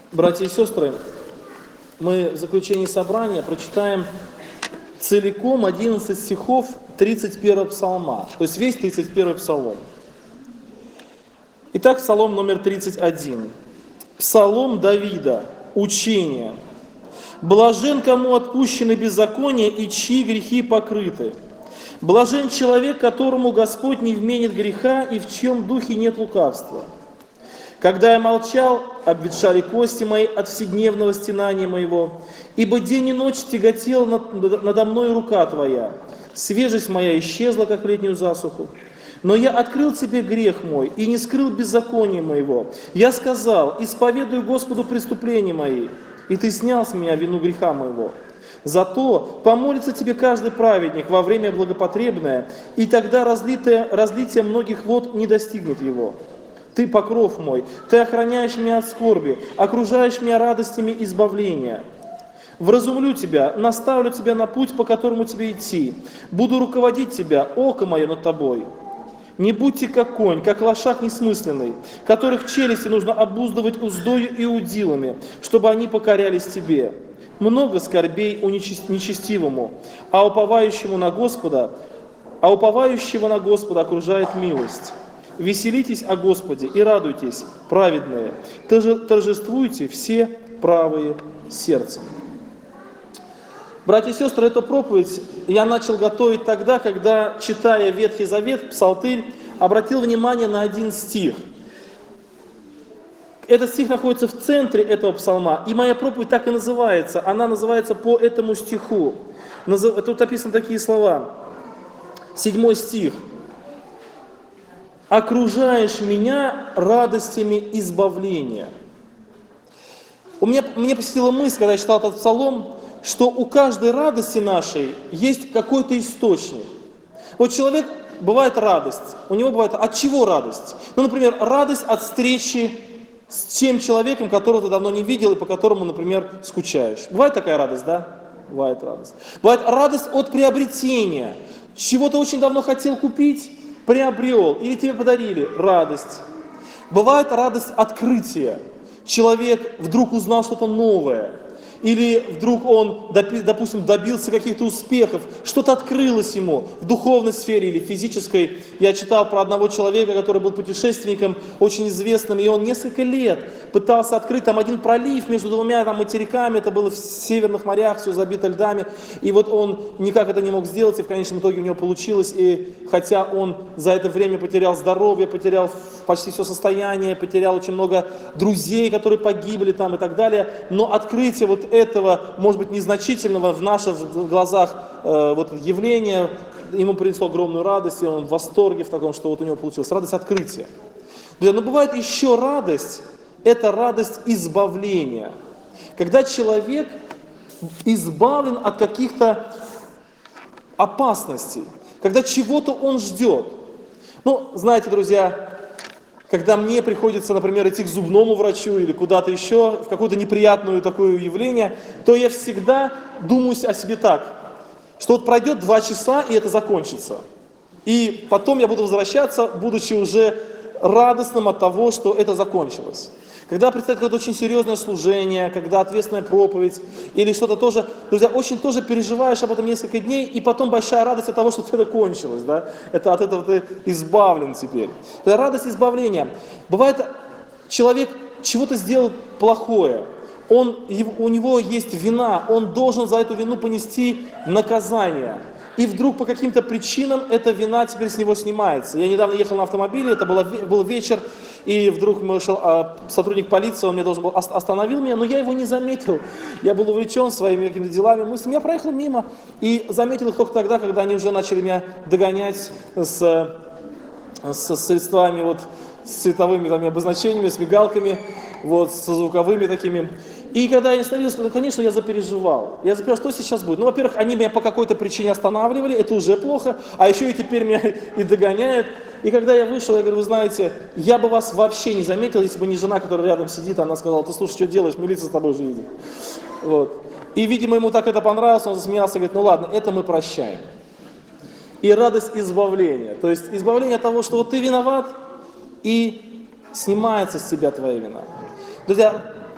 Братья и сестры, мы в заключении собрания прочитаем целиком 11 стихов 31 псалма, то есть весь 31 псалом. Итак, псалом номер 31. Псалом Давида, учение. «Блажен, кому отпущены беззакония и чьи грехи покрыты. Блажен человек, которому Господь не вменит греха и в чьем духе нет лукавства. Когда я молчал, обветшали кости мои от вседневного стенания моего, ибо день и ночь тяготела надо мной рука Твоя. Свежесть моя исчезла, как в летнюю засуху. Но я открыл Тебе грех мой и не скрыл беззакония моего. Я сказал, исповедую Господу преступления мои, и Ты снял с меня вину греха моего. Зато помолится Тебе каждый праведник во время благопотребное, и тогда разлитие многих вод не достигнет его. Ты покров мой, Ты охраняешь меня от скорби, окружаешь меня радостями избавления. Вразумлю Тебя, наставлю Тебя на путь, по которому Тебе идти. Буду руководить Тебя, око мое над Тобой. Не будьте как конь, как лошак несмысленный, которых челюсти нужно обуздывать уздою и удилами, чтобы они покорялись Тебе. Много скорбей у нечестивому, а уповающего на Господа окружает милость. Веселитесь о Господе и радуйтесь, праведные, торжествуйте все правые сердцем». Братья и сестры, эту проповедь я начал готовить тогда, когда, читая Ветхий Завет, Псалтырь, обратил внимание на один стих. Этот стих находится в центре этого псалма, и моя проповедь так и называется. Она называется по этому стиху. Тут написаны такие слова. 7 стих. «Окружаешь меня радостями избавления». Мне посетила мысль, когда я читал этот псалом, что у каждой радости нашей есть какой-то источник. Вот человек, бывает радость, у него бывает от чего радость? Ну, например, радость от встречи с тем человеком, которого ты давно не видел и по которому, например, скучаешь. Бывает такая радость, да? Бывает радость. Бывает радость от приобретения. Чего-то очень давно хотел купить, приобрел, или тебе подарили, радость. Бывает радость открытия. Человек вдруг узнал что-то новое. Или вдруг он, допустим, добился каких-то успехов, что-то открылось ему в духовной сфере или физической. Я читал про одного человека, который был путешественником, очень известным, и он несколько лет пытался открыть там один пролив между двумя материками, это было в северных морях, все забито льдами, и вот он никак это не мог сделать, и в конечном итоге у него получилось, и хотя он за это время потерял здоровье, потерял почти все состояние, потерял очень много друзей, которые погибли там и так далее, но открытие вот этого, может быть, незначительного в наших глазах явления ему принесло огромную радость, и он в восторге в таком, что вот у него получилось. Радость открытия. Но бывает еще радость, это радость избавления. Когда человек избавлен от каких-то опасностей, когда чего-то он ждет. Ну, знаете, друзья, когда мне приходится, например, идти к зубному врачу или куда-то еще, в какое-то неприятное такое явление, то я всегда думаю о себе так, что вот пройдет 2 часа, и это закончится. И потом я буду возвращаться, будучи уже радостным от того, что это закончилось. Когда предстоит какое-то очень серьезное служение, когда ответственная проповедь или что-то тоже, друзья, очень тоже переживаешь об этом несколько дней, и потом большая радость от того, что это кончилось, да? Это от этого ты избавлен теперь. Это радость избавления. Бывает, человек чего-то сделал плохое, у него есть вина, он должен за эту вину понести наказание. И вдруг по каким-то причинам эта вина теперь с него снимается. Я недавно ехал на автомобиле, это был вечер, и вдруг сотрудник полиции, он остановил меня, но я его не заметил. Я был увлечен своими какими-то делами, мыслями. Я проехал мимо и заметил их только тогда, когда они уже начали меня догонять с средствами, с цветовыми обозначениями, с мигалками, со звуковыми такими. И когда я остановился, то, конечно, я запереживал. Я запереживал, что сейчас будет. Ну, во-первых, они меня по какой-то причине останавливали, это уже плохо, а еще и теперь меня и догоняют. И когда я вышел, я говорю, вы знаете, я бы вас вообще не заметил, если бы не жена, которая рядом сидит, она сказала, ты слушай, что делаешь, милиция с тобой же едет. И, видимо, ему так это понравилось, он засмеялся, говорит, ну ладно, это мы прощаем. И радость избавления, то есть избавление от того, что вот ты виноват, и снимается с тебя твоя вина. Друзья,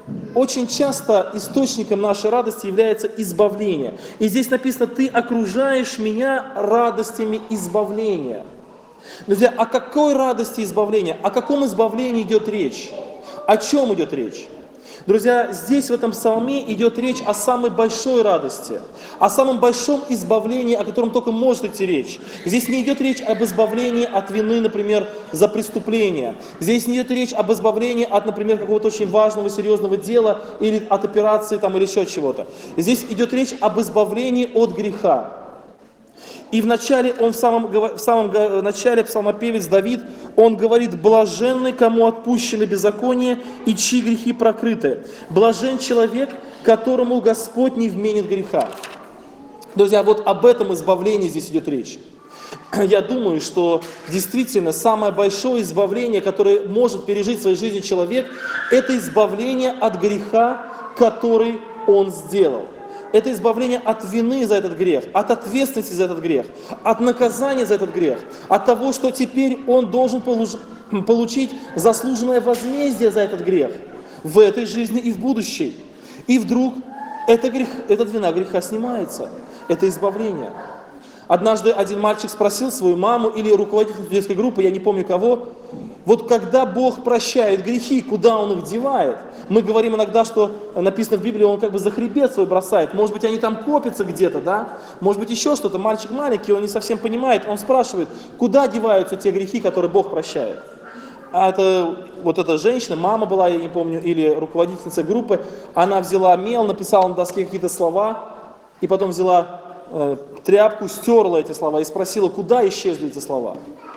очень часто источником нашей радости является избавление. И здесь написано: «Ты окружаешь меня радостями избавления». Друзья, о какой радости избавления? О каком избавлении идет речь? О чем идет речь? Друзья, здесь в этом псалме идет речь о самой большой радости, о самом большом избавлении, о котором только может идти речь. Здесь не идет речь об избавлении от вины, например, за преступление. Здесь не идет речь об избавлении от, например, какого-то очень важного, серьезного дела или от операции там, или еще чего-то. Здесь идет речь об избавлении от греха. И в начале, в самом начале псалмопевец Давид, он говорит: «Блаженный, кому отпущены беззаконие и чьи грехи прокрыты. Блажен человек, которому Господь не вменит греха». Друзья, вот об этом избавлении здесь идет речь. Я думаю, что действительно самое большое избавление, которое может пережить в своей жизни человек, это избавление от греха, который он сделал. Это избавление от вины за этот грех, от ответственности за этот грех, от наказания за этот грех, от того, что теперь он должен получить заслуженное возмездие за этот грех в этой жизни и в будущей. И вдруг эта вина греха снимается, это избавление. Однажды один мальчик спросил свою маму или руководителя детской группы, я не помню кого, вот когда Бог прощает грехи, куда Он их девает? Мы говорим иногда, что написано в Библии, Он как бы за хребет свой бросает. Может быть, они там копятся где-то, да? Может быть, еще что-то. Мальчик маленький, он не совсем понимает. Он спрашивает, куда деваются те грехи, которые Бог прощает? А это вот эта женщина, мама была, я не помню, или руководительница группы, она взяла мел, написала на доске какие-то слова, и потом взяла тряпку, стерла эти слова и спросила, куда исчезли эти слова?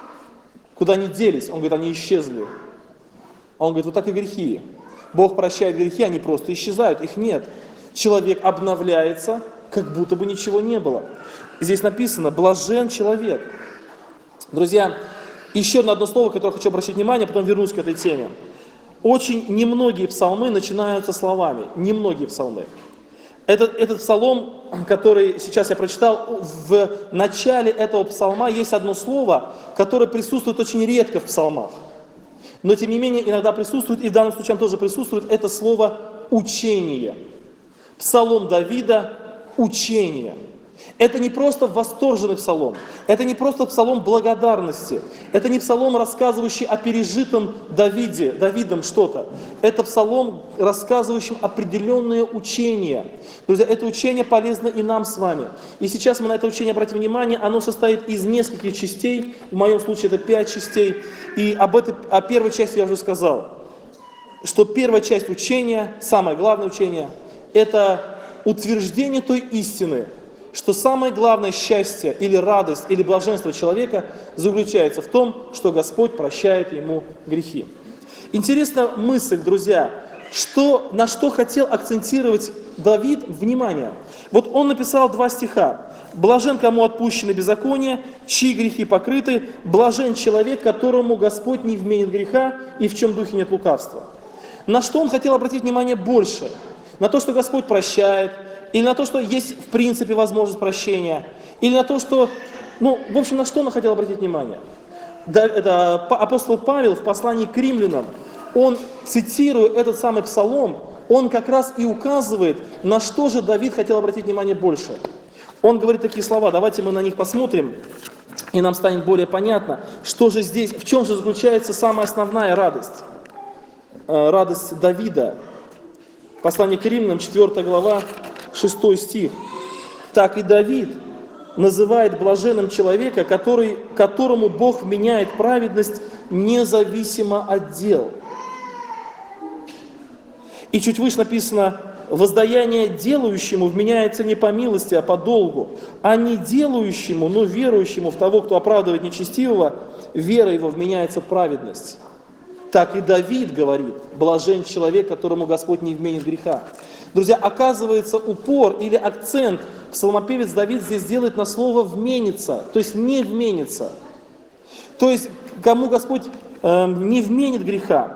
Куда они делись? Он говорит, они исчезли. Он говорит, вот так и грехи. Бог прощает грехи, они просто исчезают, их нет. Человек обновляется, как будто бы ничего не было. Здесь написано, блажен человек. Друзья, еще одно слово, которое хочу обратить внимание, потом вернусь к этой теме. Очень немногие псалмы начинаются словами, немногие псалмы. Этот псалом, который сейчас я прочитал, в начале этого псалма есть одно слово, которое присутствует очень редко в псалмах. Но тем не менее иногда присутствует, и в данном случае тоже присутствует, это слово «учение». Псалом Давида «учение». Это не просто восторженный псалом, это не просто псалом благодарности, это не псалом, рассказывающий о пережитом Давидом что-то. Это псалом, рассказывающий определенные учения. Друзья, это учение полезно и нам с вами. И сейчас мы на это учение обратим внимание, оно состоит из нескольких частей, в моем случае это 5 частей. И о первой части я уже сказал, что первая часть учения, самое главное учение, это утверждение той истины, что самое главное счастье или радость или блаженство человека заключается в том, что Господь прощает ему грехи. Интересная мысль, друзья, на что хотел акцентировать Давид внимание. Вот он написал 2 стиха. «Блажен, кому отпущены беззакония, чьи грехи покрыты, блажен человек, которому Господь не вменит греха и в чем духе нет лукавства». На что он хотел обратить внимание больше? На то, что Господь прощает, или на то, что есть в принципе возможность прощения, или на то, что, в общем, на что он хотел обратить внимание. Апостол Павел в послании к римлянам, он, цитируя этот самый псалом, он как раз и указывает, на что же Давид хотел обратить внимание больше. Он говорит такие слова, давайте мы на них посмотрим, и нам станет более понятно, что же здесь, в чем же заключается самая основная радость. Радость Давида. Послание к римлянам, 4 глава, 6 стих. «Так и Давид называет блаженным человека, которому Бог вменяет праведность независимо от дел». И чуть выше написано, воздаяние делающему вменяется не по милости, а по долгу, а не делающему, но верующему в того, кто оправдывает нечестивого, вера его вменяется праведность. Так и Давид говорит, блажен человек, которому Господь не вменит греха. Друзья, оказывается, упор или акцент псалмопевец Давид здесь делает на слово «вменится», то есть «не вменится». То есть, кому Господь не вменит греха,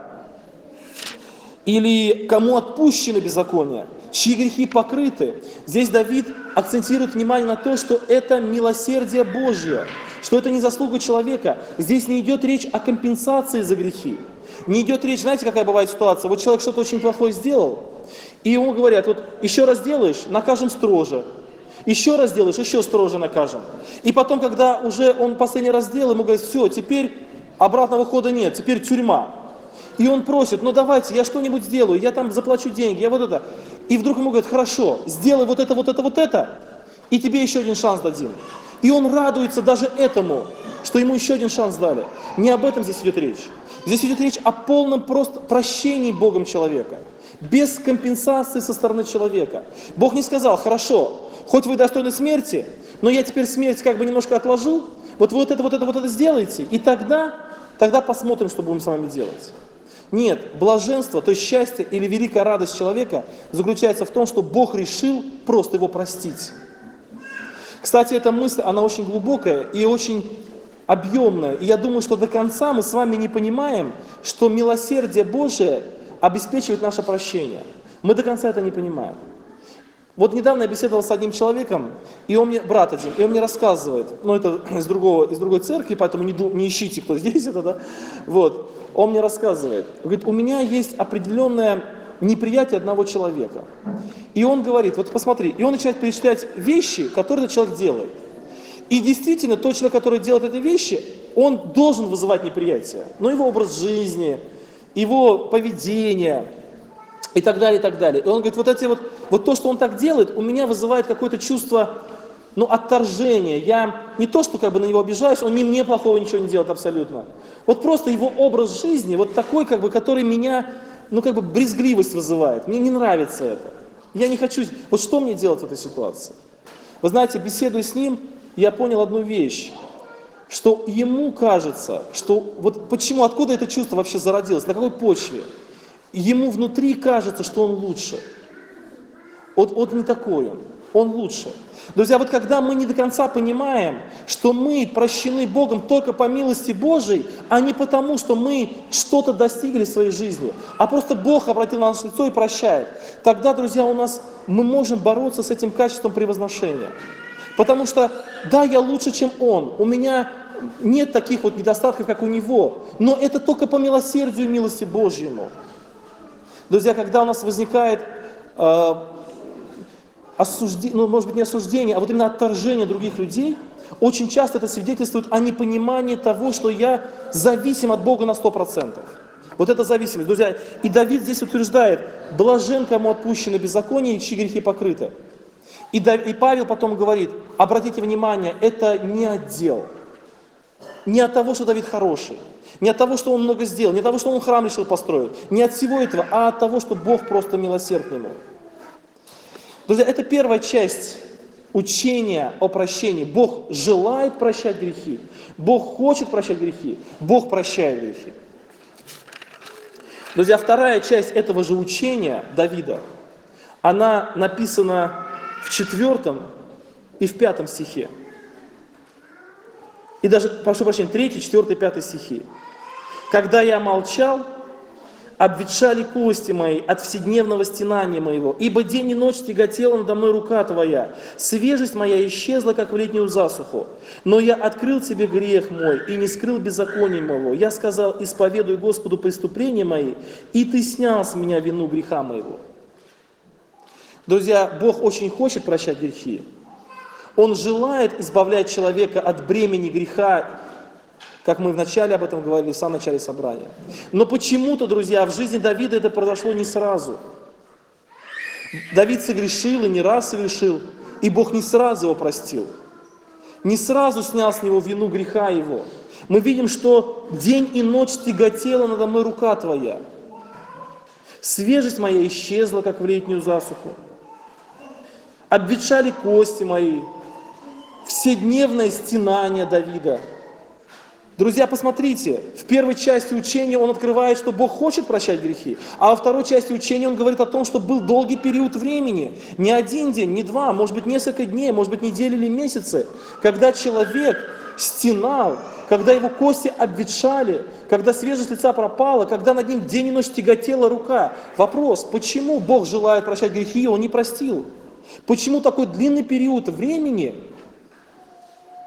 или кому отпущено беззаконие, чьи грехи покрыты. Здесь Давид акцентирует внимание на то, что это милосердие Божье, что это не заслуга человека. Здесь не идет речь о компенсации за грехи. Не идет речь, знаете, какая бывает ситуация? Вот человек что-то очень плохое сделал, и ему говорят, вот еще раз делаешь, накажем строже. Еще раз делаешь, еще строже накажем. И потом, когда уже он последний раз сделал, ему говорят, все, теперь обратного хода нет, теперь тюрьма. И он просит, ну давайте, я что-нибудь сделаю, я там заплачу деньги, я вот это. И вдруг ему говорят, хорошо, сделай вот это, вот это, вот это, и тебе еще один шанс дадим. И он радуется даже этому, что ему еще один шанс дали. Не об этом здесь идет речь. Здесь идет речь о полном просто прощении Богом человека. Без компенсации со стороны человека. Бог не сказал, хорошо, хоть вы достойны смерти, но я теперь смерть как бы немножко отложу, вот это сделайте, и тогда посмотрим, что будем с вами делать. Нет, блаженство, то есть счастье или великая радость человека заключается в том, что Бог решил просто его простить. Кстати, эта мысль, она очень глубокая и очень объемная. И я думаю, что до конца мы с вами не понимаем, что милосердие Божие обеспечивает наше прощение. Мы до конца это не понимаем. Вот недавно я беседовал с одним человеком, и он мне, брат один, и он мне рассказывает, ну это из другой церкви, поэтому не ищите, кто здесь это, да, вот. Он мне рассказывает, говорит, у меня есть определенное неприятие одного человека. И он говорит, вот посмотри, и он начинает перечислять вещи, которые этот человек делает. И действительно, тот человек, который делает эти вещи, он должен вызывать неприятие. Но его образ жизни, его поведение и так далее, и так далее. И он говорит, вот то, что он так делает, у меня вызывает какое-то чувство, отторжения. Я не то, что как бы на него обижаюсь, он мне плохого ничего не делает абсолютно. Вот просто его образ жизни, вот такой, как бы, который меня, брезгливость вызывает. Мне не нравится это. Я не хочу... Вот что мне делать в этой ситуации? Вы знаете, беседуя с ним, я понял одну вещь, что ему кажется, что вот почему, откуда это чувство вообще зародилось, на какой почве? Ему внутри кажется, что он лучше. Вот не такой он лучше. Друзья, вот когда мы не до конца понимаем, что мы прощены Богом только по милости Божией, а не потому, что мы что-то достигли в своей жизни, а просто Бог обратил на наше лицо и прощает, тогда, друзья, мы можем бороться с этим качеством превозношения. Потому что, да, я лучше, чем он, у меня нет таких вот недостатков, как у него, но это только по милосердию и милости Божьему. Друзья, когда у нас возникает осуждение, может быть не осуждение, а вот именно отторжение других людей, очень часто это свидетельствует о непонимании того, что я зависим от Бога на 100%. Вот это зависимость, друзья. И Давид здесь утверждает, блажен, кому отпущено беззаконие, чьи грехи покрыты. И Павел потом говорит, обратите внимание, это не от дел, не от того, что Давид хороший, не от того, что он много сделал, не от того, что он храм решил построить, не от всего этого, а от того, что Бог просто милосерд к нему. Друзья, это первая часть учения о прощении. Бог желает прощать грехи, Бог хочет прощать грехи, Бог прощает грехи. Друзья, вторая часть этого же учения Давида, она написана в 4 и в 5 стихе. И даже, прошу прощения, 3, 4, 5 стихи. «Когда я молчал, обветшали кости мои от вседневного стенания моего, ибо день и ночь тяготела надо мной рука Твоя, свежесть моя исчезла, как в летнюю засуху. Но я открыл Тебе грех мой и не скрыл беззакония моего. Я сказал, исповедуй Господу преступления мои, и Ты снял с меня вину греха моего». Друзья, Бог очень хочет прощать грехи. Он желает избавлять человека от бремени греха, как мы вначале об этом говорили, в самом начале собрания. Но почему-то, друзья, в жизни Давида это произошло не сразу. Давид согрешил и не раз согрешил, и Бог не сразу его простил. Не сразу снял с него вину греха его. Мы видим, что день и ночь тяготела надо мной рука Твоя. Свежесть моя исчезла, как в летнюю засуху. Обветшали кости мои. Вседневное стенание Давида. Друзья, посмотрите, в первой части учения он открывает, что Бог хочет прощать грехи, а во второй части учения он говорит о том, что был долгий период времени, не один день, не два, может быть несколько дней, может быть недели или месяцы, когда человек стенал, когда его кости обветшали, когда свежесть лица пропала, когда над ним день и ночь тяготела рука. Вопрос, почему Бог желает прощать грехи, и он не простил? Почему такой длинный период времени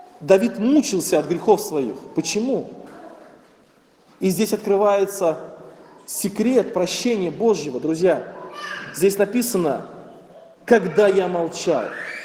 Давид мучился от грехов своих? Почему? И здесь открывается секрет прощения Божьего, друзья, здесь написано, когда я молчал.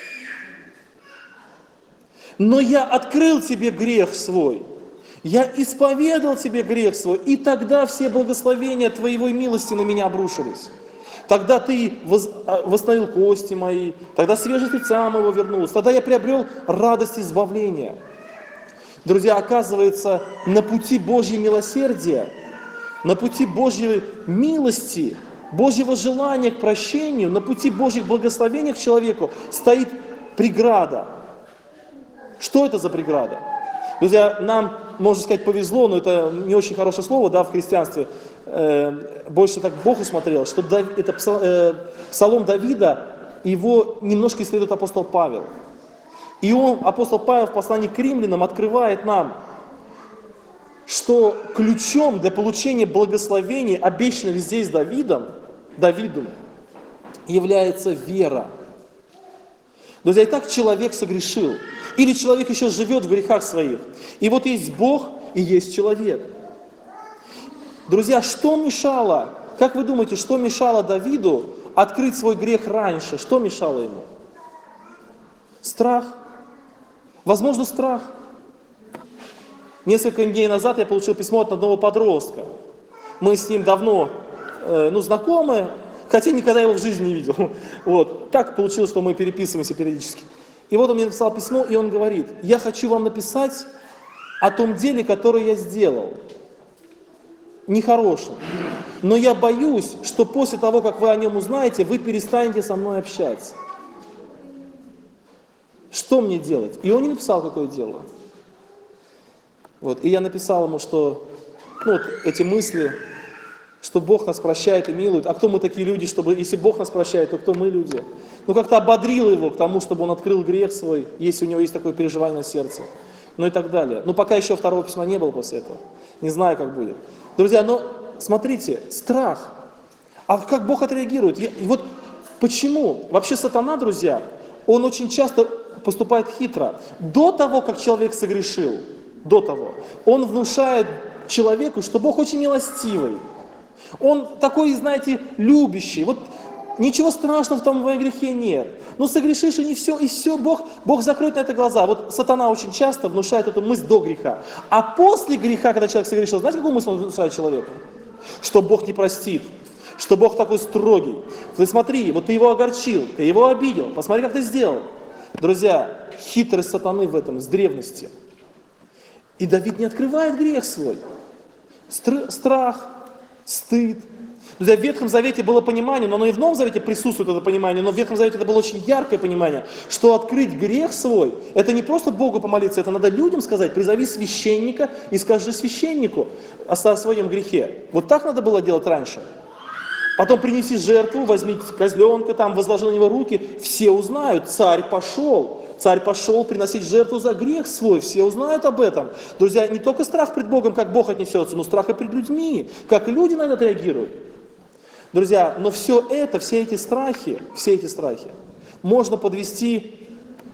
Но я открыл тебе грех свой, я исповедал тебе грех свой, и тогда все благословения твоего милости на меня обрушились. Тогда ты восстановил кости мои, тогда свежесть лица моего вернулась, тогда я приобрел радость избавления. Друзья, оказывается, на пути Божьего милосердия, на пути Божьей милости, Божьего желания к прощению, на пути Божьих благословений к человеку стоит преграда. Что это за преграда? Друзья, нам, можно сказать, повезло, но это не очень хорошее слово, да, в христианстве. Больше так Бог усмотрел, что это псалом Давида, его немножко исследует апостол Павел. И апостол Павел в послании к римлянам открывает нам, что ключом для получения благословений, обещанных здесь Давиду, является вера. Друзья, и так человек согрешил. Или человек еще живет в грехах своих. И вот есть Бог и есть человек. Друзья, что мешало, как вы думаете, что мешало Давиду открыть свой грех раньше? Что мешало ему? Страх. Возможно, страх. Несколько дней назад я получил письмо от одного подростка. Мы с ним давно знакомы, хотя никогда его в жизни не видел. Вот. Так получилось, что мы переписываемся периодически. И вот он мне написал письмо, и он говорит: я хочу вам написать о том деле, которое я сделал. Нехорошем. Но я боюсь, что после того, как вы о нем узнаете, вы перестанете со мной общаться. Что мне делать? И он не написал, какое дело. Вот. И я написал ему, что эти мысли, что Бог нас прощает и милует. А кто мы такие люди, чтобы, если Бог нас прощает, то кто мы люди? Как-то ободрил его к тому, чтобы он открыл грех свой, если у него есть такое переживание на сердце. И так далее. Пока еще второго письма не было после этого. Не знаю, как будет. Друзья, смотрите, страх. А как Бог отреагирует? Почему? Вообще сатана, друзья, он очень часто поступает хитро. До того, как человек согрешил, он внушает человеку, что Бог очень милостивый. Он такой, знаете, любящий. Ничего страшного в том грехе нет. Согрешишь, и все, Бог закроет на это глаза. Сатана очень часто внушает эту мысль до греха. А после греха, когда человек согрешил, знаете, какую мысль он внушает человеку? Что Бог не простит, что Бог такой строгий. Ты смотри, ты его огорчил, ты его обидел, посмотри, как ты сделал. Друзья, хитрость сатаны в этом, с древности. И Давид не открывает грех свой. Страх, стыд. Друзья, в Ветхом Завете было понимание, но оно и в Новом Завете присутствует это понимание, но в Ветхом Завете это было очень яркое понимание, что открыть грех свой, это не просто Богу помолиться, это надо людям сказать: призови священника и скажи священнику о своем грехе. Так надо было делать раньше. Потом принеси жертву, возьми козленка, возложи на него руки, все узнают, царь пошел приносить жертву за грех свой, все узнают об этом. Друзья, не только страх пред Богом, как Бог отнесется, но страх и пред людьми, как люди на это реагируют. Друзья, но все эти страхи можно подвести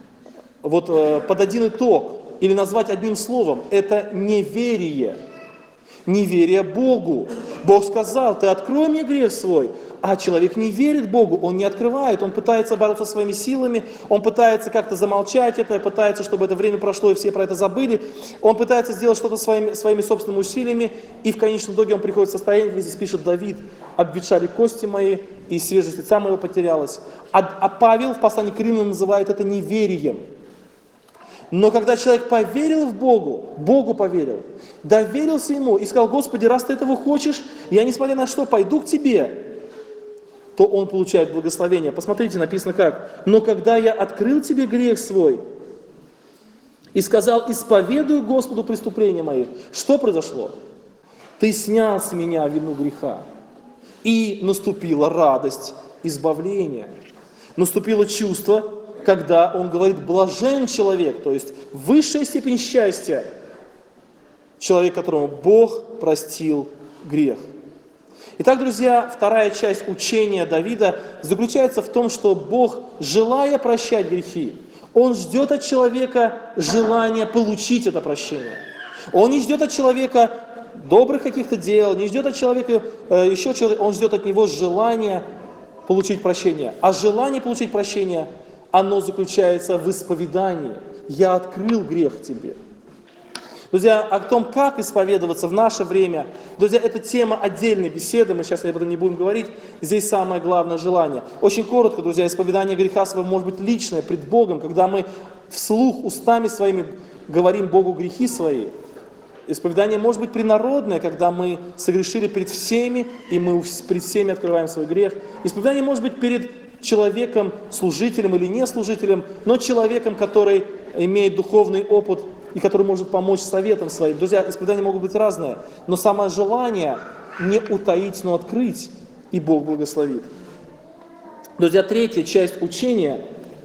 под один итог или назвать одним словом. Это неверие. Неверие Богу. Бог сказал: ты открой мне грех свой. А человек не верит Богу, он не открывает, он пытается бороться своими силами, он пытается как-то замолчать это, пытается, чтобы это время прошло и все про это забыли, он пытается сделать что-то своими собственными усилиями, и в конечном итоге он приходит в состояние, как здесь пишет Давид: обветшали кости мои, и свежесть лица моего потерялась. А Павел в послании к римлянам называет это неверием. Но когда человек поверил в Богу поверил, доверился Ему и сказал: Господи, раз Ты этого хочешь, я, несмотря на что, пойду к Тебе, то он получает благословение. Посмотрите, написано как: но когда я открыл тебе грех свой и сказал: исповедую Господу преступления мои, что произошло? Ты снял с меня вину греха, и наступила радость избавления. Наступило чувство, когда он говорит: блажен человек, то есть высшая степень счастья, человек, которому Бог простил грех. Итак, друзья, вторая часть учения Давида заключается в том, что Бог, желая прощать грехи, Он ждет от человека желания получить это прощение. Он не ждет от человека добрых каких-то дел, не ждет от человека еще чего-то, он ждет от него желания получить прощение. А желание получить прощение, оно заключается в исповедании. Я открыл грех тебе. Друзья, о том, как исповедоваться в наше время, друзья, это тема отдельной беседы, мы сейчас об этом не будем говорить, здесь самое главное желание. Очень коротко, друзья, исповедание греха своего может быть личное, пред Богом, когда мы вслух, устами своими говорим Богу грехи свои. Исповедание может быть принародное, когда мы согрешили перед всеми, и мы перед всеми открываем свой грех. Исповедание может быть перед человеком, служителем или не служителем, но человеком, который имеет духовный опыт и который может помочь советом своим. Друзья, исповедания могут быть разные, но самое желание не утаить, но открыть, и Бог благословит. Друзья, третья часть учения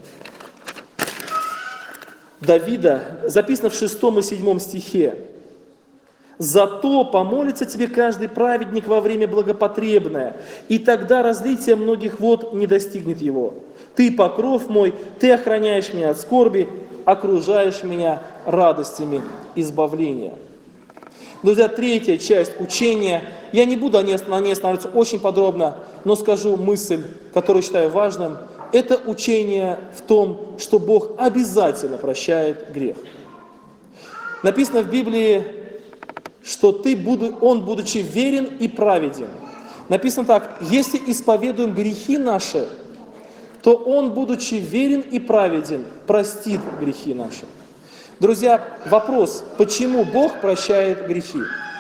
Давида записана в 6 и 7 стихе. «Зато помолится тебе каждый праведник во время благопотребное, и тогда разлитие многих вод не достигнет его. Ты покров мой, ты охраняешь меня от скорби, окружаешь меня радостями избавления». Друзья, третья часть учения, я не буду на ней останавливаться очень подробно, но скажу мысль, которую считаю важным. Это учение в том, что Бог обязательно прощает грех. Написано в Библии, что Он, будучи верен и праведен. Написано так: если исповедуем грехи наши, то Он, будучи верен и праведен, простит грехи наши. Друзья, вопрос, почему Бог прощает грехи?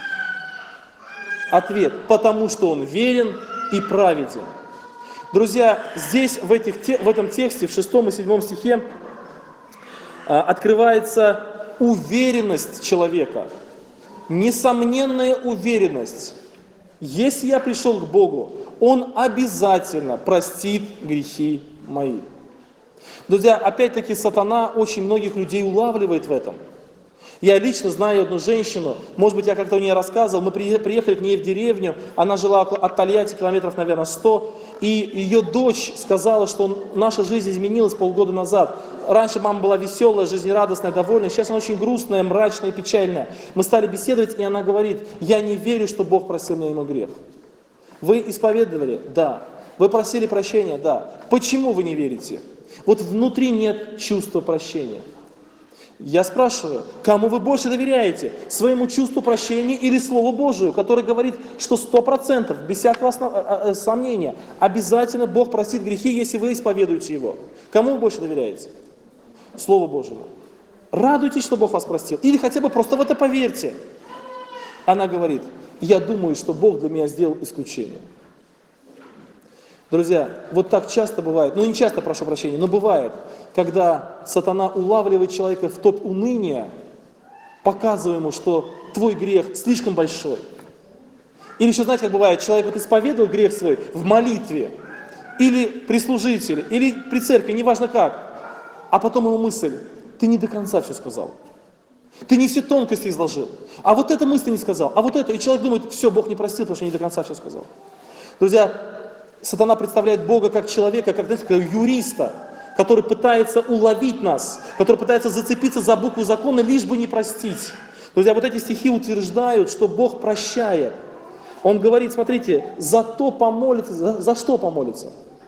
Ответ, потому что Он верен и праведен. Друзья, здесь, в этом тексте, в 6 и 7 стихе, открывается уверенность человека, несомненная уверенность. Если я пришел к Богу, Он обязательно простит грехи мои. Друзья, опять-таки сатана очень многих людей улавливает в этом. Я лично знаю одну женщину, может быть, я как-то у нее рассказывал, мы приехали к ней в деревню, она жила от Тольятти километров, наверное, 100, и ее дочь сказала, что наша жизнь изменилась полгода назад. Раньше мама была веселая, жизнерадостная, довольная, сейчас она очень грустная, мрачная, печальная. Мы стали беседовать, и она говорит: я не верю, что Бог простил мне его грех. Вы исповедовали? Да. Вы просили прощения? Да. Почему вы не верите? Вот внутри нет чувства прощения. Я спрашиваю, кому вы больше доверяете? Своему чувству прощения или Слову Божию, которое говорит, что 100%, без всякого сомнения, обязательно Бог простит грехи, если вы исповедуете Его. Кому вы больше доверяете? Слову Божьему. Радуйтесь, что Бог вас простил. Или хотя бы просто в это поверьте. Она говорит: я думаю, что Бог для меня сделал исключение. Друзья, вот так часто бывает, не часто, прошу прощения, но бывает, когда сатана улавливает человека в топ уныния, показывая ему, что твой грех слишком большой. Или еще, знаете, как бывает, человек вот исповедует грех свой в молитве, или при служителе, или при церкви, неважно как, а потом ему мысль: ты не до конца все сказал. Ты не все тонкости изложил. А вот эта мысль не сказал, а вот это. И человек думает: все, Бог не простил, потому что не до конца все сказал. Друзья, сатана представляет Бога как человека, как, знаете, как юриста, который пытается уловить нас, который пытается зацепиться за букву закона, лишь бы не простить. Друзья, вот эти стихи утверждают, что Бог прощает. Он говорит, смотрите, за то помолится, за что помолится?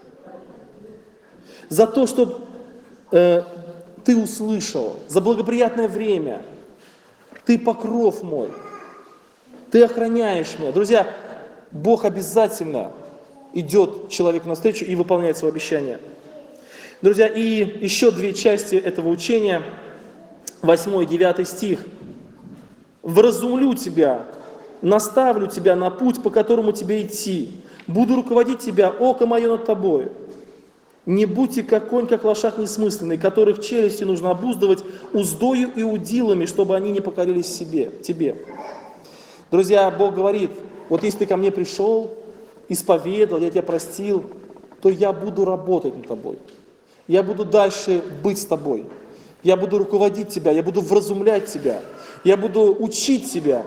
За то, чтобы ты услышал, за благоприятное время. Ты покров мой, ты охраняешь меня. Друзья, Бог обязательно идет человеку навстречу и выполняет свое обещание. Друзья, и еще две части этого учения, 8 и 9 стих. «Вразумлю тебя, наставлю тебя на путь, по которому тебе идти. Буду руководить тебя, око мое над тобою. Не будьте как конь, как лошадь несмысленный, которых челюсти нужно обуздывать уздою и удилами, чтобы они не покорились тебе». Друзья, Бог говорит: вот если ты ко мне пришел, исповедовал, я тебя простил, то я буду работать над тобой. Я буду дальше быть с тобой. Я буду руководить тебя, я буду вразумлять тебя, я буду учить тебя.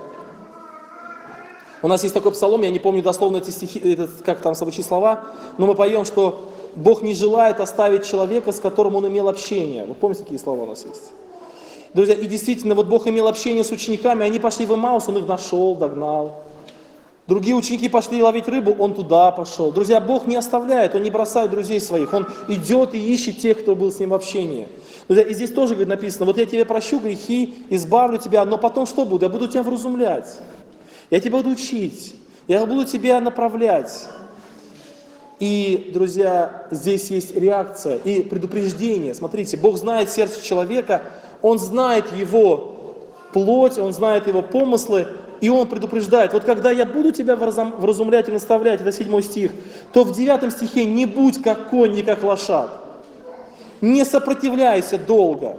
У нас есть такой псалом, я не помню дословно эти стихи, как там звучат слова, но мы поем, что Бог не желает оставить человека, с которым он имел общение. Вы помните, какие слова у нас есть? Друзья, и действительно, вот Бог имел общение с учениками, они пошли в Эмаус, Он их нашел, догнал. Другие ученики пошли ловить рыбу, Он туда пошел. Друзья, Бог не оставляет, Он не бросает друзей своих, Он идет и ищет тех, кто был с Ним в общении. Друзья, и здесь тоже, говорит, написано, вот я тебе прощу грехи, избавлю тебя, но потом что буду? Я буду тебя вразумлять, я тебя буду учить, я буду тебя направлять. И, друзья, здесь есть реакция и предупреждение. Смотрите, Бог знает сердце человека, Он знает его плоть, Он знает его помыслы, и Он предупреждает. Вот когда я буду тебя вразумлять и наставлять, это 7 стих, то в 9 стихе не будь как конь, не как лошадь. Не сопротивляйся долго.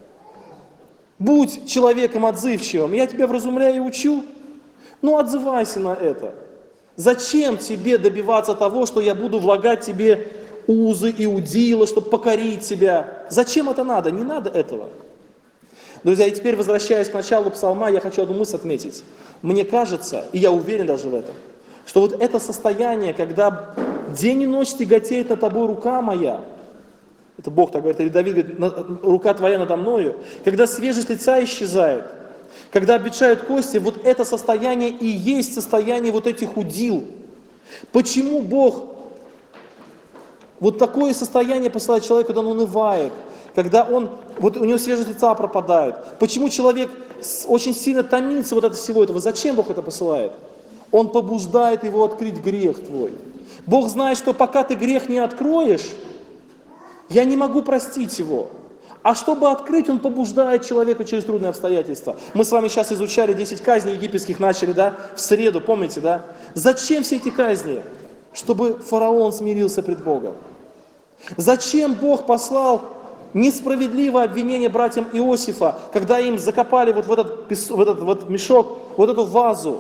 Будь человеком отзывчивым. Я тебя вразумляю и учу. Ну, отзывайся на это. Зачем тебе добиваться того, что я буду влагать тебе узы и удила, чтобы покорить тебя? Зачем это надо? Не надо этого. Друзья, и теперь, возвращаясь к началу псалма, я хочу одну мысль отметить. Мне кажется, и я уверен даже в этом, что вот это состояние, когда день и ночь тяготеет над тобой рука моя, это Бог так говорит, или Давид говорит, рука твоя надо мною, когда свежесть лица исчезает, когда обветшают кости, вот это состояние и есть состояние вот этих удил. Почему Бог вот такое состояние посылает человеку, когда он унывает, когда вот у него свежесть лица пропадает? Почему человек очень сильно томится вот от всего этого? Зачем Бог это посылает? Он побуждает его открыть грех твой. Бог знает, что пока ты грех не откроешь, я не могу простить его. А чтобы открыть, Он побуждает человека через трудные обстоятельства. Мы с вами сейчас изучали 10 казней египетских, начали, да, в среду, помните, да? Зачем все эти казни? Чтобы фараон смирился пред Богом. Зачем Бог послал несправедливое обвинение братьям Иосифа, когда им закопали вот в этот мешок, вот эту вазу?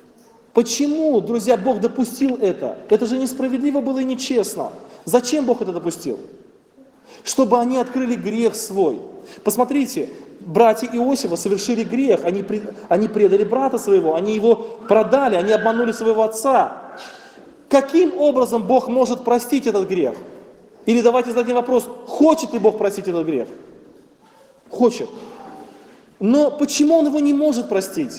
Почему, друзья, Бог допустил это? Это же несправедливо было и нечестно. Зачем Бог это допустил? Чтобы они открыли грех свой. Посмотрите, братья Иосифа совершили грех, они предали брата своего, они его продали, они обманули своего отца. Каким образом Бог может простить этот грех? Или давайте зададим вопрос, хочет ли Бог простить этот грех? Хочет. Но почему Он его не может простить?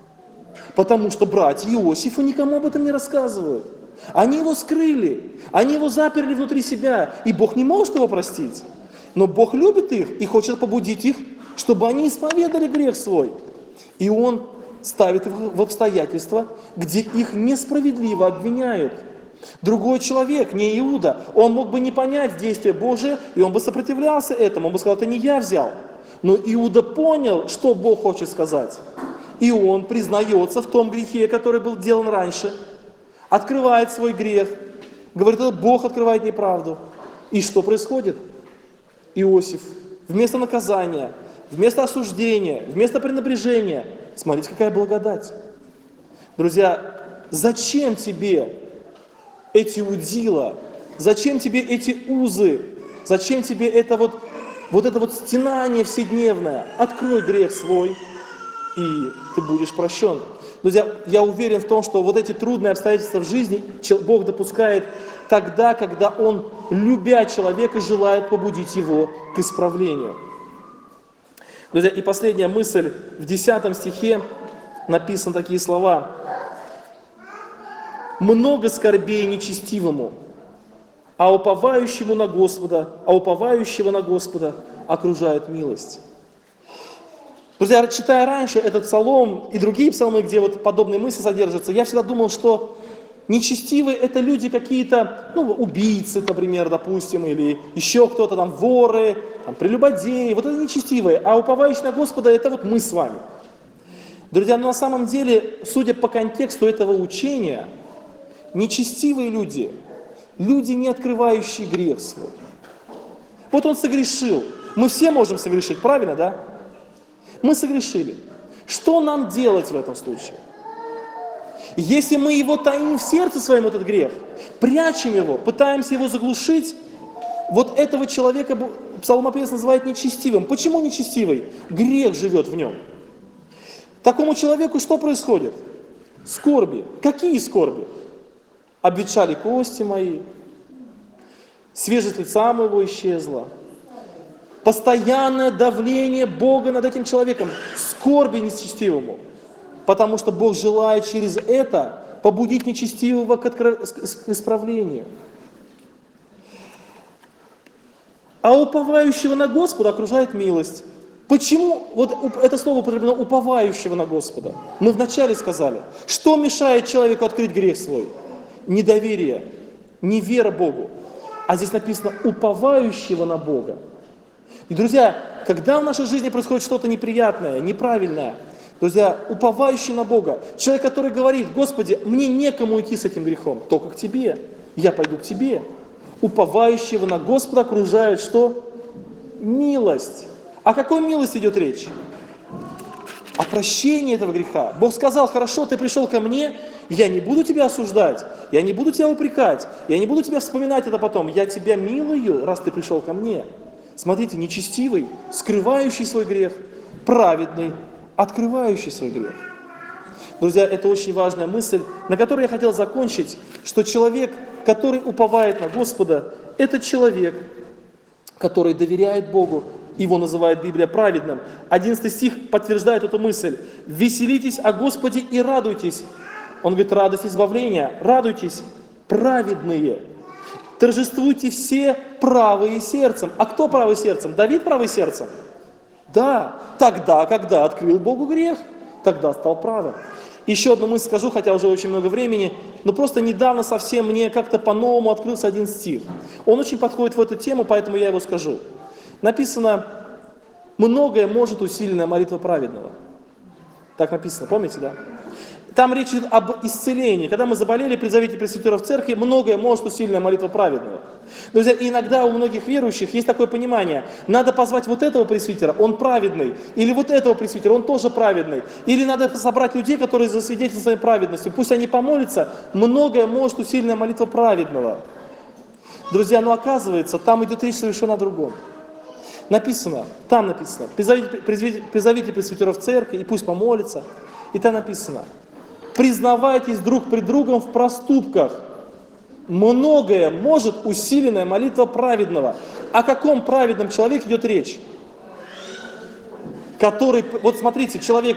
Потому что братья Иосифа никому об этом не рассказывают. Они его скрыли, они его заперли внутри себя, и Бог не может его простить. Но Бог любит их и хочет побудить их, чтобы они исповедали грех свой. И Он ставит их в обстоятельства, где их несправедливо обвиняют. Другой человек, не Иуда, он мог бы не понять действия Божие, и он бы сопротивлялся этому, он бы сказал, это не я взял. Но Иуда понял, что Бог хочет сказать. И он признается в том грехе, который был сделан раньше, открывает свой грех, говорит, это Бог открывает неправду. И что происходит? Иосиф вместо наказания, вместо осуждения, вместо пренебрежения, смотрите, какая благодать. Друзья, зачем тебе эти удила? Зачем тебе эти узы? Зачем тебе это вот стенание вседневное? Открой грех свой, и ты будешь прощен. Друзья, я уверен в том, что вот эти трудные обстоятельства в жизни Бог допускает тогда, когда Он, любя человека, желает побудить его к исправлению. Друзья, и последняя мысль. В 10 стихе написаны такие слова. «Много скорбей нечестивому, а уповающего на Господа окружает милость». Друзья, читая раньше этот псалом и другие псалмы, где вот подобные мысли содержатся, я всегда думал, что нечестивые это люди какие-то, убийцы, например, допустим, или еще кто-то там, воры, там, прелюбодеи, вот это нечестивые, а уповающие на Господа это вот мы с вами. Друзья, но на самом деле, судя по контексту этого учения, нечестивые люди, не открывающие грех свой. Вот он согрешил. Мы все можем согрешить, правильно, да? Мы согрешили. Что нам делать в этом случае? Если мы его таим в сердце своем, этот грех, прячем его, пытаемся его заглушить, вот этого человека псалмопевец называет нечестивым. Почему нечестивый? Грех живет в нем. Такому человеку что происходит? Скорби. Какие скорби? Обветшали кости мои, свежесть лица моего исчезла, постоянное давление Бога над этим человеком, скорби нечестивому. Потому что Бог желает через это побудить нечестивого к исправлению. А уповающего на Господа окружает милость. Почему вот это слово употреблено уповающего на Господа? Мы вначале сказали, что мешает человеку открыть грех свой? Недоверие, невера Богу. А здесь написано уповающего на Бога. И, друзья, когда в нашей жизни происходит что-то неприятное, неправильное, друзья, уповающий на Бога, человек, который говорит: Господи, мне некому идти с этим грехом, только к Тебе, я пойду к Тебе. Уповающего на Господа окружает что? Милость. О какой милости идет речь? О прощении этого греха. Бог сказал: хорошо, ты пришел ко мне, я не буду тебя осуждать, я не буду тебя упрекать, я не буду тебя вспоминать это потом, я тебя милую, раз ты пришел ко мне. Смотрите, нечестивый, скрывающий свой грех, праведный, открывающий свой грех. Друзья, это очень важная мысль, на которой я хотел закончить, что человек, который уповает на Господа, это человек, который доверяет Богу. Его называет Библия праведным. 11 стих подтверждает эту мысль. «Веселитесь о Господе и радуйтесь». Он говорит: радость избавления, радуйтесь, праведные. Торжествуйте все правые сердцем. А кто правый сердцем? Давид правый сердцем? Да, тогда, когда открыл Богу грех, тогда стал правым. Еще одну мысль скажу, хотя уже очень много времени, но просто недавно совсем мне как-то по-новому открылся один стих. Он очень подходит в эту тему, поэтому я его скажу. Написано: многое может усиленная молитва праведного. Так написано, помните, да? Там речь идет об исцелении. Когда мы заболели, призовите пресвитера в церкви, многое может усиленная молитва праведного. Друзья, иногда у многих верующих есть такое понимание: надо позвать вот этого пресвитера, он праведный, или вот этого пресвитера, он тоже праведный, или надо собрать людей, которые засвидетельствуют своей праведностью, пусть они помолятся, многое может усиленная молитва праведного. Друзья, но оказывается, там идет речь совершенно о другом. Написано, там написано: призовите пресвитера в церкви, и пусть помолится. И там написано: признавайтесь друг пред другом в проступках. Многое может усиленная молитва праведного. О каком праведном человеке идет речь? Который, вот смотрите, человек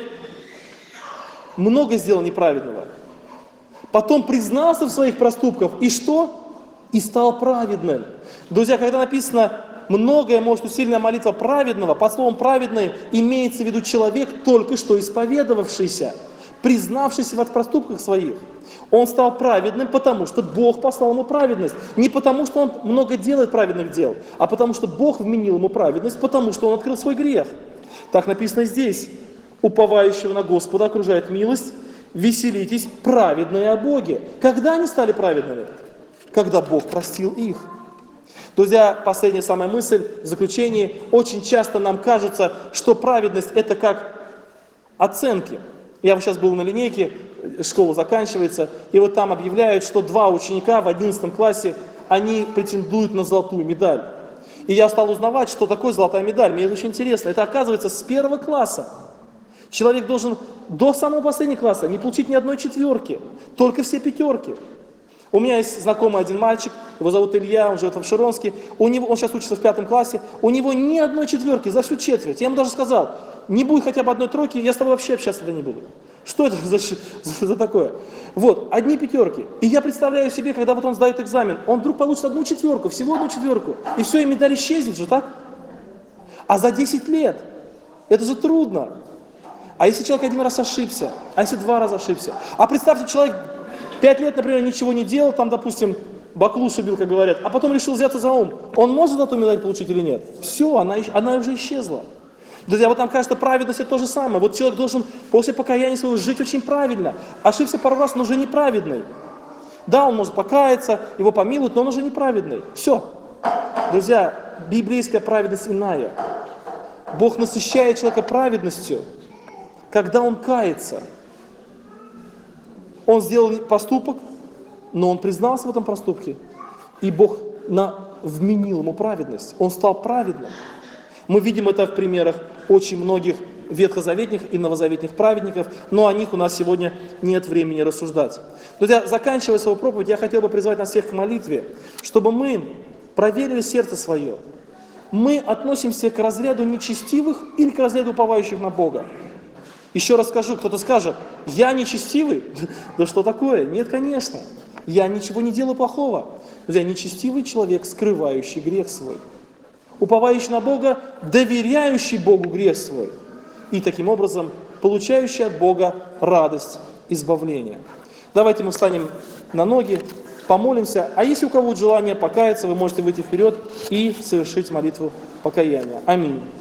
много сделал неправедного, потом признался в своих проступках, и что? И стал праведным. Друзья, когда написано многое может усиленная молитва праведного, под словом праведный имеется в виду человек, только что исповедовавшийся, признавшийся в проступках своих. Он стал праведным, потому что Бог послал ему праведность. Не потому, что он много делает праведных дел, а потому что Бог вменил ему праведность, потому что он открыл свой грех. Так написано здесь: уповающего на Господа окружает милость, веселитесь, праведные о Боге. Когда они стали праведными? Когда Бог простил их. Друзья, последняя самая мысль в заключении. Очень часто нам кажется, что праведность — это как оценки. Я вот сейчас был на линейке, школа заканчивается, и вот там объявляют, что 2 ученика в 11 классе, они претендуют на золотую медаль. И я стал узнавать, что такое золотая медаль. Мне это очень интересно. Это оказывается с 1 класса. Человек должен до самого последнего класса не получить ни одной 4, только все 5. У меня есть знакомый один мальчик, его зовут Илья, он живет в Обширонске, он сейчас учится в 5 классе, у него ни одной 4 за всю четверть. Я ему даже сказал: не будет хотя бы 1 тройки, я с тобой вообще общаться не буду. Что это за такое? Вот, одни 5. И я представляю себе, когда вот он сдает экзамен, он вдруг получит 1 4, всего 1 4, и все, и медаль исчезнет же, так? А за 10 лет, это же трудно. А если человек 1 раз ошибся, а если 2 раза ошибся? А представьте, человек 5 лет, например, ничего не делал, там, допустим, баклуши бил, как говорят, а потом решил взяться за ум. Он может золотую медаль получить или нет? Все, она уже исчезла. Друзья, вот нам кажется, праведность — это то же самое. Вот человек должен после покаяния своего жить очень правильно. Ошибся пару раз, но уже неправедный. Да, он может покаяться, его помилуют, но он уже неправедный. Все. Друзья, библейская праведность иная. Бог насыщает человека праведностью, когда он кается. Он сделал поступок, но он признался в этом проступке. И Бог вменил ему праведность. Он стал праведным. Мы видим это в примерах очень многих ветхозаветных и новозаветных праведников, но о них у нас сегодня нет времени рассуждать. Друзья, заканчивая свою проповедь, я хотел бы призвать нас всех к молитве, чтобы мы проверили сердце свое. мы относимся к разряду нечестивых или к разряду уповающих на Бога? Еще раз скажу, кто-то скажет, я нечестивый? Да что такое? Нет, конечно. Я ничего не делаю плохого. Я нечестивый человек, скрывающий грех свой. Уповающий на Бога, доверяющий Богу грех свой. И таким образом получающий от Бога радость избавления. Давайте мы встанем на ноги, помолимся. А если у кого желание покаяться, вы можете выйти вперед и совершить молитву покаяния. Аминь.